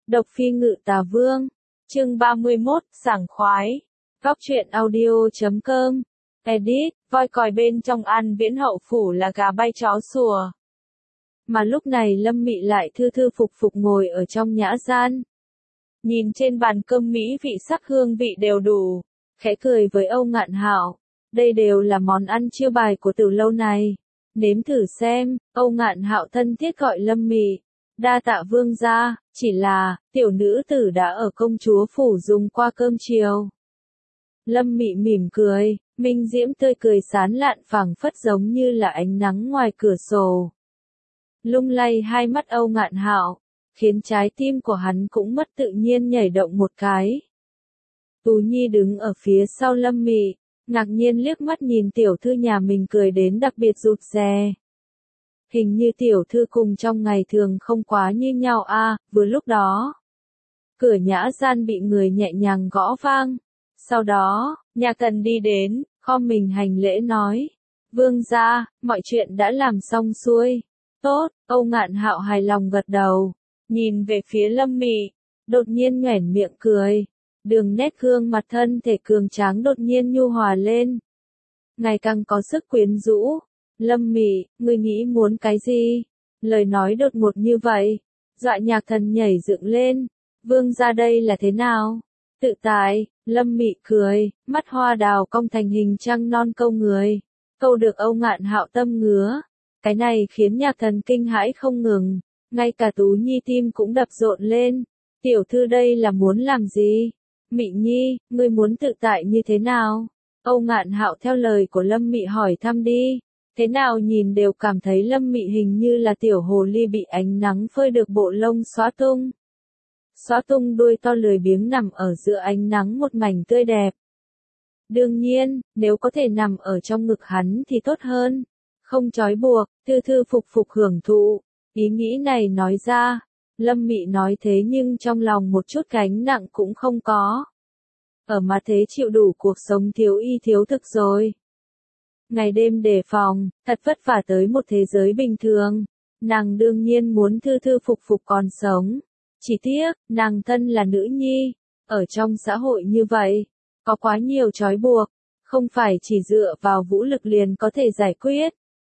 Độc phi ngự tà vương. Chương 31, sảng khoái. Góc truyện audio.com. Edit, voi còi bên trong An Viễn hậu phủ là gà bay chó sủa. Mà lúc này Lâm Mị lại thư thư phục phục ngồi ở trong nhã gian. Nhìn trên bàn cơm mỹ vị sắc hương vị đều đủ, khẽ cười với Âu Ngạn Hạo. Đây đều là món ăn chiêu bài của từ lâu này. Nếm thử xem, Âu Ngạn Hạo thân thiết gọi Lâm Mị. Đa tạ vương gia, chỉ là, tiểu nữ tử đã ở công chúa phủ dùng qua cơm chiều. Lâm Mị mỉm cười, minh diễm tươi cười sán lạn phảng phất giống như là ánh nắng ngoài cửa sổ. Lung lay hai mắt Âu Ngạn Hạo, khiến trái tim của hắn cũng mất tự nhiên nhảy động một cái. Tú Nhi đứng ở phía sau Lâm Mị, ngạc nhiên liếc mắt nhìn tiểu thư nhà mình cười đến đặc biệt rụt rè. Hình như tiểu thư cùng trong ngày thường không quá như nhau a. Vừa lúc đó, cửa nhã gian bị người nhẹ nhàng gõ vang. Sau đó, nhà Tần đi đến, khom mình hành lễ nói: "Vương gia, mọi chuyện đã làm xong xuôi." "Tốt." Âu Ngạn Hạo hài lòng gật đầu, nhìn về phía Lâm Mị, đột nhiên nhoẻn miệng cười. Đường nét gương mặt thân thể cường tráng đột nhiên nhu hòa lên, ngày càng có sức quyến rũ. "Lâm Mị, ngươi nghĩ muốn cái gì?" Lời nói đột ngột như vậy, dọa Nhạc Thần nhảy dựng lên. "Vương gia đây là thế nào?" "Tự tại." Lâm Mị cười, mắt hoa đào cong thành hình trăng non câu người, câu được Âu Ngạn Hạo tâm ngứa. Cái này khiến Nhạc Thần kinh hãi không ngừng, ngay cả Tú Nhi tim cũng đập rộn lên. "Tiểu thư đây là muốn làm gì?" "Mị Nhi, ngươi muốn tự tại như thế nào?" Âu Ngạn Hạo theo lời của Lâm Mị hỏi thăm đi. Thế nào nhìn đều cảm thấy Lâm Mị hình như là tiểu hồ ly bị ánh nắng phơi được bộ lông xóa tung. Xóa tung đuôi to lười biếng nằm ở giữa ánh nắng một mảnh tươi đẹp. Đương nhiên, nếu có thể nằm ở trong ngực hắn thì tốt hơn. Không trói buộc, thư thư phục phục hưởng thụ. Ý nghĩ này nói ra, Lâm Mị nói thế nhưng trong lòng một chút gánh nặng cũng không có. Ở mà thế chịu đủ cuộc sống thiếu y thiếu thực rồi. Ngày đêm đề phòng, thật vất vả tới một thế giới bình thường. Nàng đương nhiên muốn thư thư phục phục còn sống. Chỉ tiếc, nàng thân là nữ nhi. Ở trong xã hội như vậy, có quá nhiều trói buộc. Không phải chỉ dựa vào vũ lực liền có thể giải quyết.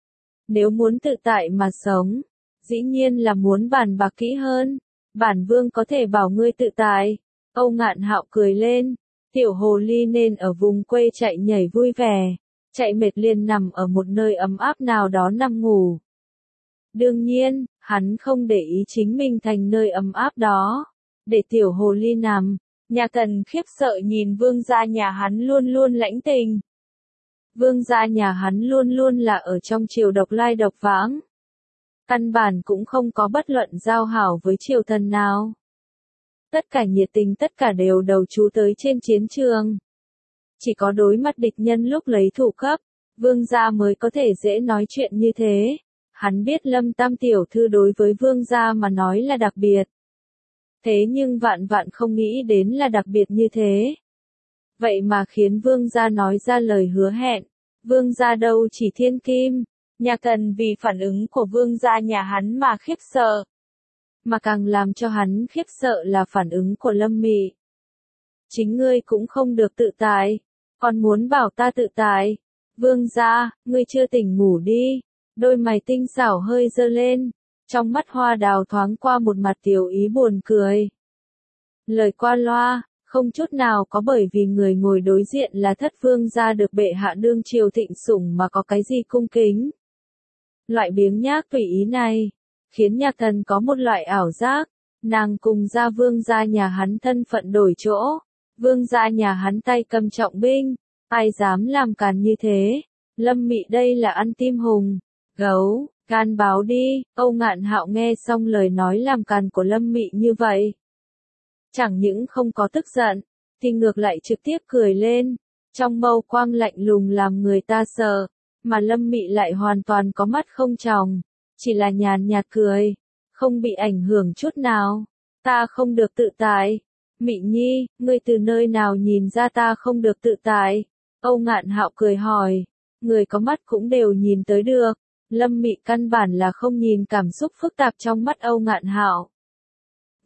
Nếu muốn tự tại mà sống, dĩ nhiên là muốn bàn bạc kỹ hơn. Bản vương có thể bảo ngươi tự tại. Âu Ngạn Hạo cười lên. Tiểu hồ ly nên ở vùng quê chạy nhảy vui vẻ. Chạy mệt liền nằm ở một nơi ấm áp nào đó nằm ngủ. Đương nhiên, hắn không để ý chính mình thành nơi ấm áp đó. Để tiểu hồ ly nằm, Nhà Tần khiếp sợ nhìn vương gia nhà hắn luôn luôn lãnh tình. Vương gia nhà hắn luôn luôn là ở trong triều độc lai độc vãng. Căn bản cũng không có bất luận giao hảo với triều thần nào. Tất cả nhiệt tình tất cả đều đầu chú tới trên chiến trường. Chỉ có đối mặt địch nhân lúc lấy thủ cấp, vương gia mới có thể dễ nói chuyện như thế. Hắn biết Lâm Tam tiểu thư đối với vương gia mà nói là đặc biệt. Thế nhưng vạn vạn không nghĩ đến là đặc biệt như thế. Vậy mà khiến vương gia nói ra lời hứa hẹn. Vương gia đâu chỉ thiên kim. Nhà Tần vì phản ứng của vương gia nhà hắn mà khiếp sợ. Mà càng làm cho hắn khiếp sợ là phản ứng của Lâm Mị. Chính ngươi cũng không được tự tại. Còn muốn bảo ta tự tại. Vương gia, ngươi chưa tỉnh ngủ đi. Đôi mày tinh xảo hơi giơ lên. Trong mắt hoa đào thoáng qua một mặt tiểu ý buồn cười. Lời qua loa, không chút nào có bởi vì người ngồi đối diện là thất vương gia được bệ hạ đương triều thịnh sủng mà có cái gì cung kính. Loại biếng nhác tùy ý này, khiến Nhạc Thần có một loại ảo giác. Nàng cùng gia vương gia nhà hắn thân phận đổi chỗ. Vương gia nhà hắn tay cầm trọng binh, ai dám làm càn như thế. Lâm Mị đây là ăn tim hùng, gấu, can báo đi. Âu Ngạn Hạo nghe xong lời nói làm càn của Lâm Mị như vậy. Chẳng những không có tức giận, thì ngược lại trực tiếp cười lên. Trong mâu quang lạnh lùng làm người ta sợ, mà Lâm Mị lại hoàn toàn có mắt không tròng. Chỉ là nhàn nhạt cười, không bị ảnh hưởng chút nào. Ta không được tự tại. Mị Nhi, ngươi từ nơi nào nhìn ra ta không được tự tại? Âu Ngạn Hạo cười hỏi. Người có mắt cũng đều nhìn tới được. Lâm Mị căn bản là không nhìn cảm xúc phức tạp trong mắt Âu Ngạn Hạo.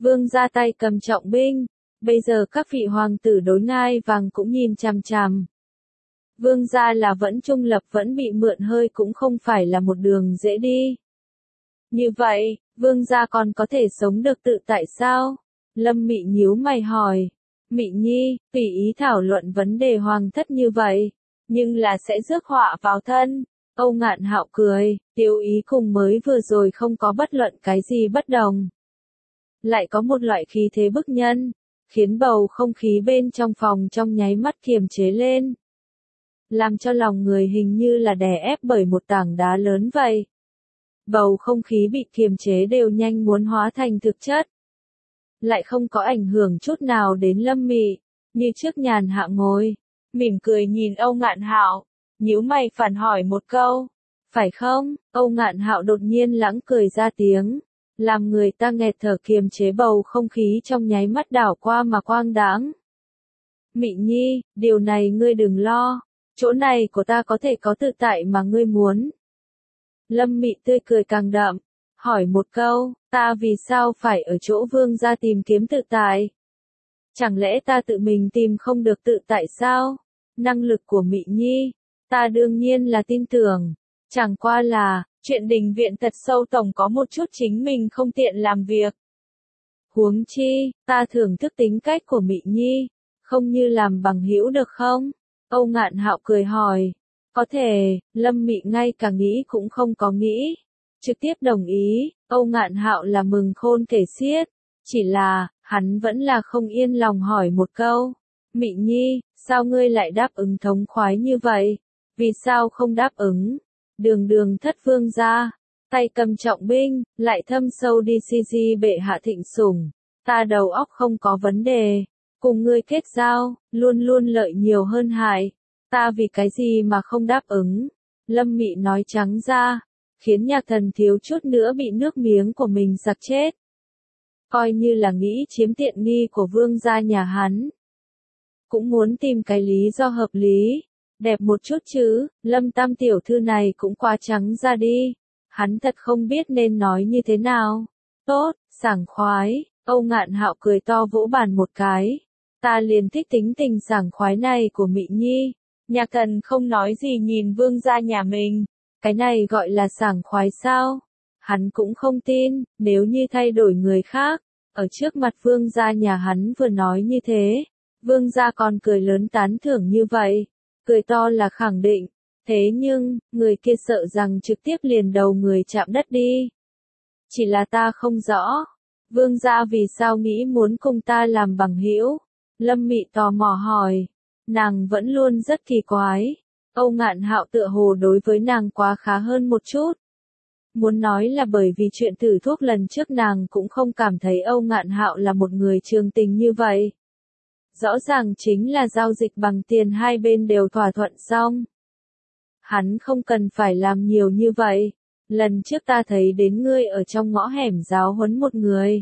Vương gia tay cầm trọng binh, bây giờ các vị hoàng tử đối ngai vàng cũng nhìn chằm chằm. Vương gia là vẫn trung lập vẫn bị mượn hơi cũng không phải là một đường dễ đi. Như vậy, vương gia còn có thể sống được tự tại sao? Lâm Mị nhíu mày hỏi. Mị Nhi, tùy ý thảo luận vấn đề hoàng thất như vậy, nhưng là sẽ rước họa vào thân. Âu Ngạn Hạo cười, Tiêu Ý cùng mới vừa rồi không có bất luận cái gì bất đồng. Lại có một loại khí thế bức nhân, khiến bầu không khí bên trong phòng trong nháy mắt kiềm chế lên. Làm cho lòng người hình như là đè ép bởi một tảng đá lớn vậy. Bầu không khí bị kiềm chế đều nhanh muốn hóa thành thực chất. Lại không có ảnh hưởng chút nào đến Lâm Mị, như trước nhàn hạ ngồi, mỉm cười nhìn Âu Ngạn Hạo, nhíu mày phản hỏi một câu, phải không? Âu Ngạn Hạo đột nhiên lãng cười ra tiếng, làm người ta nghẹt thở, kiềm chế bầu không khí trong nháy mắt đảo qua mà quang đãng. Mị Nhi, điều này ngươi đừng lo, chỗ này của ta có thể có tự tại mà ngươi muốn. Lâm Mị tươi cười càng đậm, hỏi một câu, ta vì sao phải ở chỗ vương gia tìm kiếm tự tại? Chẳng lẽ ta tự mình tìm không được tự tại sao? Năng lực của Mị Nhi, ta đương nhiên là tin tưởng. Chẳng qua là, chuyện đình viện thật sâu tổng có một chút chính mình không tiện làm việc. Huống chi, ta thưởng thức tính cách của Mị Nhi, không như làm bằng hữu được không? Âu Ngạn Hạo cười hỏi. Có thể, Lâm Mị ngay cả nghĩ cũng không có nghĩ. Trực tiếp đồng ý, Âu Ngạn Hạo là mừng khôn kể xiết. Chỉ là, hắn vẫn là không yên lòng hỏi một câu. Mị Nhi, sao ngươi lại đáp ứng thống khoái như vậy? Vì sao không đáp ứng? Đường thất vương gia, tay cầm trọng binh, lại thâm sâu đi si bệ hạ thịnh sủng. Ta đầu óc không có vấn đề. Cùng ngươi kết giao, luôn luôn lợi nhiều hơn hại. Ta vì cái gì mà không đáp ứng? Lâm Mị nói trắng ra, khiến Nhạc Thần thiếu chút nữa bị nước miếng của mình sặc chết. Coi như là nghĩ chiếm tiện nghi của vương gia nhà hắn. Cũng muốn tìm cái lý do hợp lý, đẹp một chút chứ, Lâm Tam tiểu thư này cũng quá trắng ra đi. Hắn thật không biết nên nói như thế nào. Tốt, sảng khoái, Âu Ngạn Hạo cười to vỗ bàn một cái. Ta liền thích tính tình sảng khoái này của Mị Nhi. Nhạc Thần không nói gì nhìn vương gia nhà mình. Cái này gọi là sảng khoái sao? Hắn cũng không tin, nếu như thay đổi người khác, ở trước mặt vương gia nhà hắn vừa nói như thế, vương gia còn cười lớn tán thưởng như vậy, cười to là khẳng định. Thế nhưng, người kia sợ rằng trực tiếp liền đầu người chạm đất đi. Chỉ là ta không rõ, vương gia vì sao nghĩ muốn cùng ta làm bằng hữu? Lâm Mị tò mò hỏi. Nàng vẫn luôn rất kỳ quái. Âu Ngạn Hạo tựa hồ đối với nàng quá khá hơn một chút. Muốn nói là bởi vì chuyện thử thuốc lần trước nàng cũng không cảm thấy Âu Ngạn Hạo là một người trường tình như vậy. Rõ ràng chính là giao dịch bằng tiền hai bên đều thỏa thuận xong. Hắn không cần phải làm nhiều như vậy. Lần trước ta thấy đến ngươi ở trong ngõ hẻm giáo huấn một người.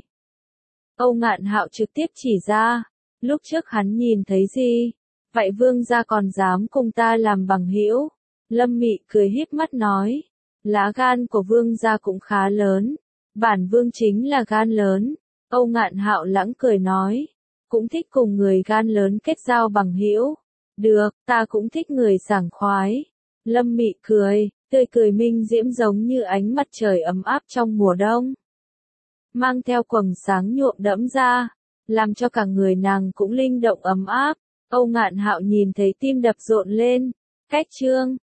Âu Ngạn Hạo trực tiếp chỉ ra. Lúc trước hắn nhìn thấy gì? Vậy vương gia còn dám cùng ta làm bằng hữu? Lâm Mị cười híp mắt nói. Lá gan của vương gia cũng khá lớn. Bản vương chính là gan lớn. Âu Ngạn Hạo lãng cười nói. Cũng thích cùng người gan lớn kết giao bằng hữu. Được, ta cũng thích người sảng khoái. Lâm Mị cười, tươi cười minh diễm giống như ánh mặt trời ấm áp trong mùa đông. Mang theo quầng sáng nhuộm đẫm ra, làm cho cả người nàng cũng linh động ấm áp. Âu Ngạn Hạo nhìn thấy tim đập rộn lên. Cách chương